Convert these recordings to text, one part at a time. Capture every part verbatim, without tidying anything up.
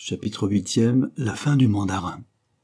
Chapitre huitième. La fin du mandarin.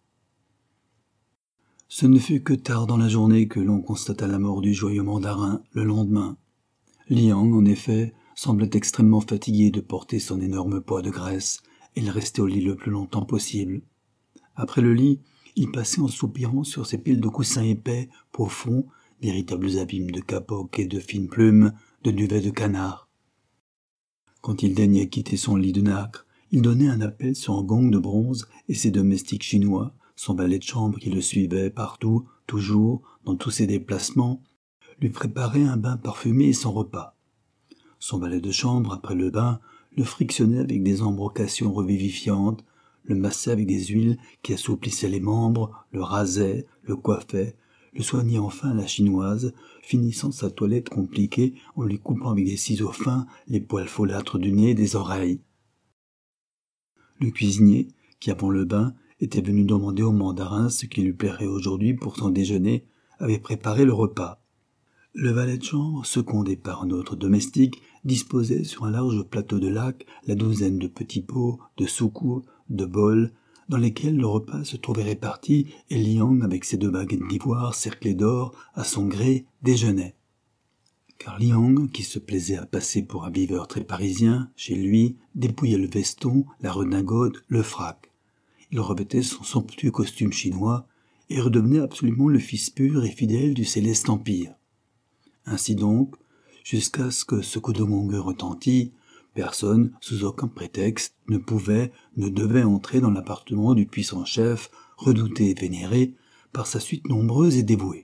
Ce ne fut que tard dans la journée que l'on constata la mort du joyeux mandarin le lendemain. Liang, en effet, semblait extrêmement fatigué de porter son énorme poids de graisse, et il restait au lit le plus longtemps possible. Après le lit, il passait en soupirant sur ses piles de coussins épais, profonds, véritables abîmes de capoques et de fines plumes, de duvet de canard. Quand il daignait quitter son lit de nacre, il donnait un appel sur un gong de bronze, et ses domestiques chinois, son valet de chambre qui le suivait partout, toujours, dans tous ses déplacements, lui préparaient un bain parfumé et son repas. Son valet de chambre, après le bain, le frictionnait avec des embrocations revivifiantes, le massait avec des huiles qui assouplissaient les membres, le rasait, le coiffait, le soignait enfin à la chinoise, finissant sa toilette compliquée en lui coupant avec des ciseaux fins les poils folâtres du nez et des oreilles. Le cuisinier, qui avant le bain était venu demander au mandarin ce qui lui plairait aujourd'hui pour son déjeuner, avait préparé le repas. Le valet de chambre, secondé par un autre domestique, disposait sur un large plateau de laque la douzaine de petits pots, de soucoupes, de bols, dans lesquels le repas se trouvait réparti, et Liang, avec ses deux baguettes d'ivoire cerclées d'or, à son gré, déjeunait. Car Liang, qui se plaisait à passer pour un viveur très parisien, chez lui, dépouillait le veston, la redingote, le frac. Il revêtait son somptueux costume chinois, et redevenait absolument le fils pur et fidèle du céleste empire. Ainsi donc, jusqu'à ce que ce coup de gong retentît, personne, sous aucun prétexte, ne pouvait, ne devait entrer dans l'appartement du puissant chef, redouté et vénéré, par sa suite nombreuse et dévouée.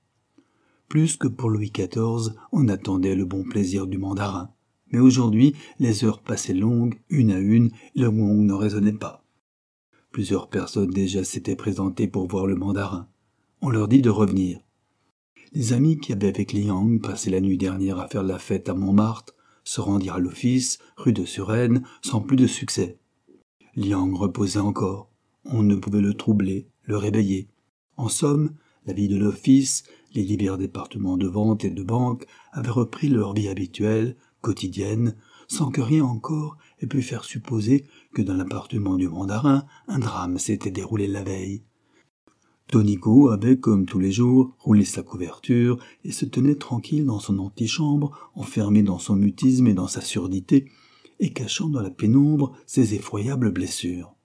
Plus que pour Louis quatorze, on attendait le bon plaisir du mandarin. Mais aujourd'hui, les heures passaient longues, une à une, et le gong ne résonnait pas. Plusieurs personnes déjà s'étaient présentées pour voir le mandarin. On leur dit de revenir. Les amis qui avaient avec Liang passé la nuit dernière à faire la fête à Montmartre se rendirent à l'office, rue de Suresnes, sans plus de succès. Liang reposait encore. On ne pouvait le troubler, le réveiller. En somme, la vie de l'office, les divers départements de vente et de banque avaient repris leur vie habituelle, quotidienne, sans que rien encore ait pu faire supposer que dans l'appartement du mandarin, un drame s'était déroulé la veille. Tonico avait, comme tous les jours, roulé sa couverture et se tenait tranquille dans son antichambre, enfermé dans son mutisme et dans sa surdité, et cachant dans la pénombre ses effroyables blessures.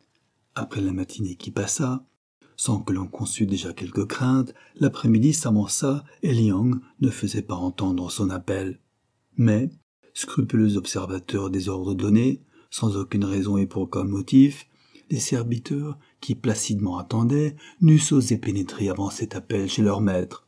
Après la matinée qui passa, sans que l'on conçût déjà quelques craintes, l'après-midi s'avança et Liang ne faisait pas entendre son appel. Mais, scrupuleux observateur des ordres donnés, sans aucune raison et pour aucun motif, les serviteurs, qui placidement attendaient, n'eussent osé pénétrer avant cet appel chez leur maître.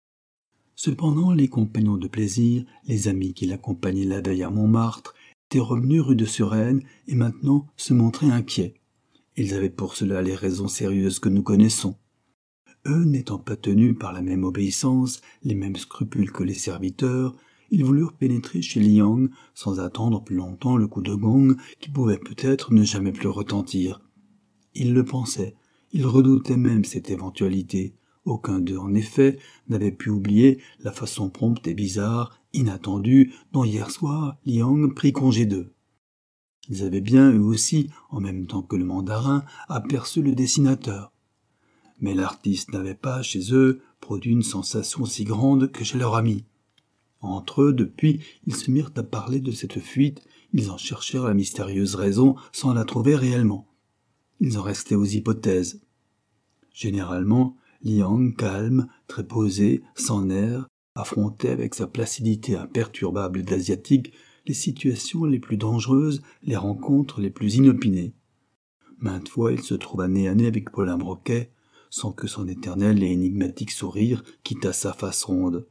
Cependant, les compagnons de plaisir, les amis qui l'accompagnaient la veille à Montmartre, étaient revenus rue de Suresnes et maintenant se montraient inquiets. Ils avaient pour cela les raisons sérieuses que nous connaissons. Eux, n'étant pas tenus par la même obéissance, les mêmes scrupules que les serviteurs, ils voulurent pénétrer chez Liang sans attendre plus longtemps le coup de gong qui pouvait peut-être ne jamais plus retentir. Ils le pensaient, ils redoutaient même cette éventualité. Aucun d'eux, en effet, n'avait pu oublier la façon prompte et bizarre, inattendue, dont hier soir Liang prit congé d'eux. Ils avaient bien, eux aussi, en même temps que le mandarin, aperçu le dessinateur. Mais l'artiste n'avait pas, chez eux, produit une sensation si grande que chez leur ami. Entre eux, depuis, ils se mirent à parler de cette fuite, ils en cherchèrent la mystérieuse raison sans la trouver réellement. Ils en restaient aux hypothèses. Généralement, Liang, calme, très posé, sans nerfs, affrontait avec sa placidité imperturbable d'asiatique les situations les plus dangereuses, les rencontres les plus inopinées. Maintes fois, il se trouva nez à nez avec Paulin Broquet, sans que son éternel et énigmatique sourire quittât sa face ronde.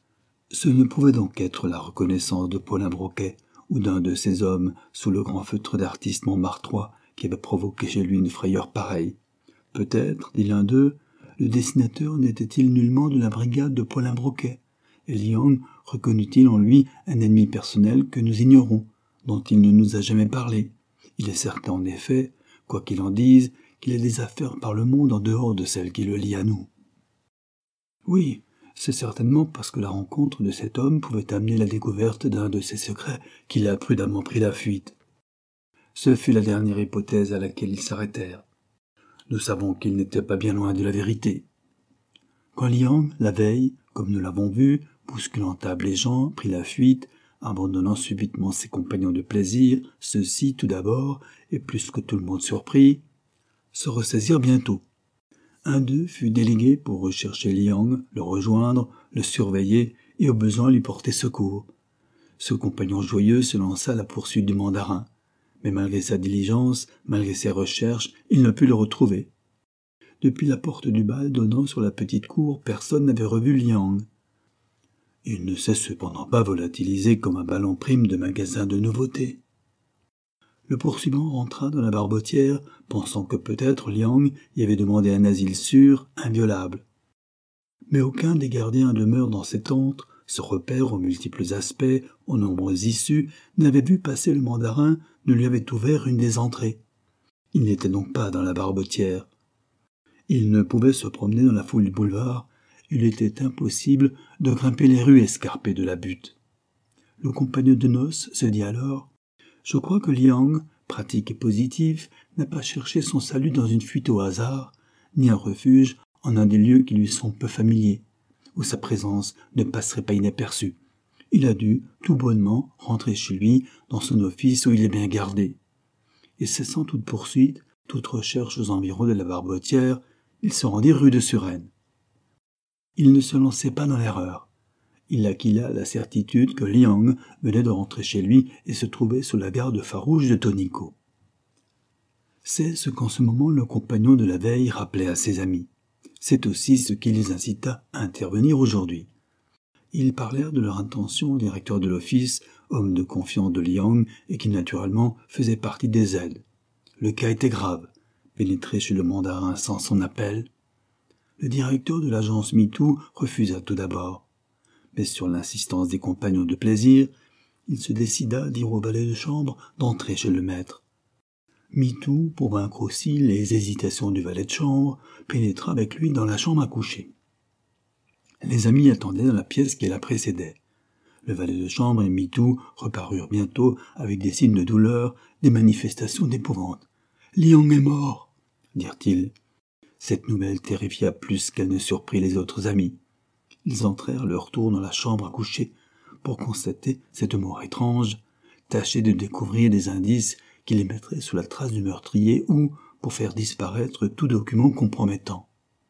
Ce ne pouvait donc être la reconnaissance de Paulin Broquet, ou d'un de ces hommes, sous le grand feutre d'artiste montmartrois, qui avait provoqué chez lui une frayeur pareille. Peut-être, dit l'un d'eux, le dessinateur n'était-il nullement de la brigade de Paulin Broquet, et Liang reconnut-il en lui un ennemi personnel que nous ignorons, dont il ne nous a jamais parlé. Il est certain en effet, quoi qu'il en dise, qu'il a des affaires par le monde en dehors de celles qui le lient à nous. Oui, c'est certainement parce que la rencontre de cet homme pouvait amener la découverte d'un de ses secrets qu'il a prudemment pris la fuite. Ce fut la dernière hypothèse à laquelle ils s'arrêtèrent. Nous savons qu'ils n'étaient pas bien loin de la vérité. Quand Liang, la veille, comme nous l'avons vu, bousculant table et gens, prit la fuite, abandonnant subitement ses compagnons de plaisir, ceux-ci, tout d'abord, et plus que tout le monde surpris, se ressaisirent bientôt. Un d'eux fut délégué pour rechercher Liang, le rejoindre, le surveiller et au besoin lui porter secours. Ce compagnon joyeux se lança à la poursuite du mandarin, mais malgré sa diligence, malgré ses recherches, il ne put le retrouver. Depuis la porte du bal donnant sur la petite cour, personne n'avait revu Liang. Il ne s'est cependant pas volatilisé comme un ballon prime de magasin de nouveautés. Le poursuivant rentra dans la barbotière, pensant que peut-être Liang y avait demandé un asile sûr, inviolable. Mais aucun des gardiens demeure dans cet antre, ce repère aux multiples aspects, aux nombreuses issues, n'avait vu passer le mandarin, ne lui avait ouvert une des entrées. Il n'était donc pas dans la barbotière. Il ne pouvait se promener dans la foule du boulevard, il était impossible de grimper les rues escarpées de la butte. Le compagnon de noces se dit alors « Je crois que Liang, pratique et positif, n'a pas cherché son salut dans une fuite au hasard, ni un refuge en un des lieux qui lui sont peu familiers, où sa présence ne passerait pas inaperçue. Il a dû, tout bonnement, rentrer chez lui, dans son office où il est bien gardé. » Et cessant toute poursuite, toute recherche aux environs de la barbotière, il se rendit rue de Suresnes. Il ne se lançait pas dans l'erreur. Il acquit là la certitude que Liang venait de rentrer chez lui et se trouvait sous la garde farouche de Tonico. C'est ce qu'en ce moment le compagnon de la veille rappelait à ses amis. C'est aussi ce qui les incita à intervenir aujourd'hui. Ils parlèrent de leur intention au directeur de l'office, homme de confiance de Liang et qui naturellement faisait partie des aides. Le cas était grave. Pénétrer chez le mandarin sans son appel. Le directeur de l'agence MeToo refusa tout d'abord. Mais sur l'insistance des compagnons de plaisir, il se décida à dire au valet de chambre d'entrer chez le maître. MeToo, pour vaincre aussi les hésitations du valet de chambre, pénétra avec lui dans la chambre à coucher. Les amis attendaient dans la pièce qui la précédait. Le valet de chambre et MeToo reparurent bientôt avec des signes de douleur, des manifestations d'épouvante. « Liang est mort !» dirent-ils. Cette nouvelle terrifia plus qu'elle ne surprit les autres amis. Ils entrèrent leur tour dans la chambre à coucher pour constater cette mort étrange, tâcher de découvrir des indices qui les mettraient sous la trace du meurtrier ou pour faire disparaître tout document compromettant.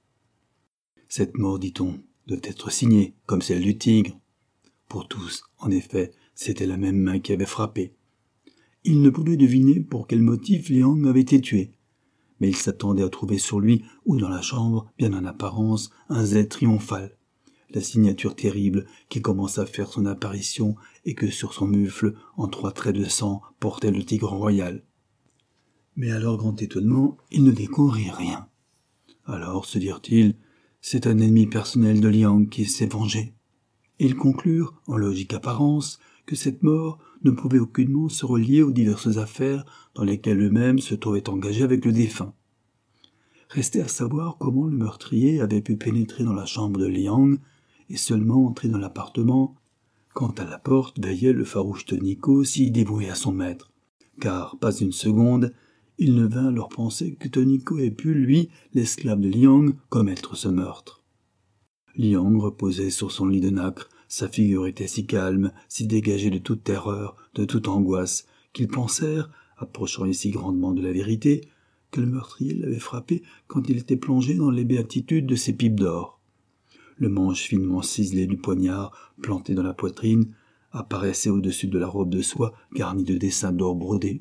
Cette mort, dit-on, doit être signée comme celle du tigre. Pour tous, en effet, c'était la même main qui avait frappé. Ils ne pouvaient deviner pour quel motif Liang avait été tué, mais ils s'attendaient à trouver sur lui ou dans la chambre, bien en apparence, un Z triomphal, la signature terrible qui commence à faire son apparition et que sur son mufle, en trois traits de sang, portait le tigre royal. Mais à leur grand étonnement, ils ne découvrirent rien. Alors, se dirent-ils, c'est un ennemi personnel de Liang qui s'est vengé. Et ils conclurent, en logique apparence, que cette mort ne pouvait aucunement se relier aux diverses affaires dans lesquelles eux-mêmes se trouvaient engagés avec le défunt. Restait à savoir comment le meurtrier avait pu pénétrer dans la chambre de Liang et seulement entrer dans l'appartement quand à la porte veillait le farouche Tonico si dévoué à son maître, car pas une seconde il ne vint leur penser que Tonico ait pu, lui, l'esclave de Liang, commettre ce meurtre. Liang reposait sur son lit de nacre. Sa figure était si calme, si dégagée de toute terreur, de toute angoisse, qu'ils pensèrent, approchant ici grandement de la vérité, que le meurtrier l'avait frappé quand il était plongé dans les béatitudes de ses pipes d'or. Le manche finement ciselé du poignard, planté dans la poitrine, apparaissait au-dessus de la robe de soie garnie de dessins d'or brodés.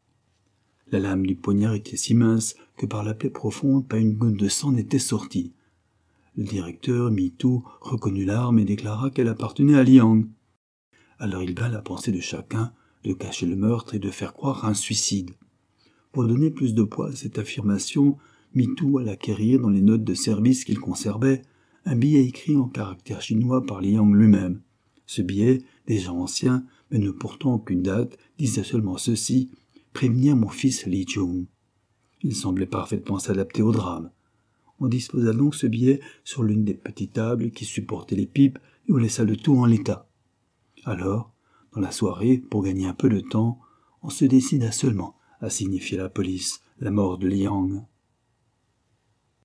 La lame du poignard était si mince que par la plaie profonde pas une goutte de sang n'était sortie. Le directeur MeToo reconnut l'arme et déclara qu'elle appartenait à Liang. Alors il vint la pensée de chacun de cacher le meurtre et de faire croire à un suicide. Pour donner plus de poids à cette affirmation, MeToo alla acquérir dans les notes de service qu'il conservait un billet écrit en caractères chinois par Liang lui-même. Ce billet, déjà ancien, mais ne portant aucune date, disait seulement ceci: « Prévenir mon fils Li Jun ». Il semblait parfaitement s'adapter au drame. On disposa donc ce billet sur l'une des petites tables qui supportaient les pipes et on laissa le tout en l'état. Alors, dans la soirée, pour gagner un peu de temps, on se décida seulement a signifié à la police la mort de Liang.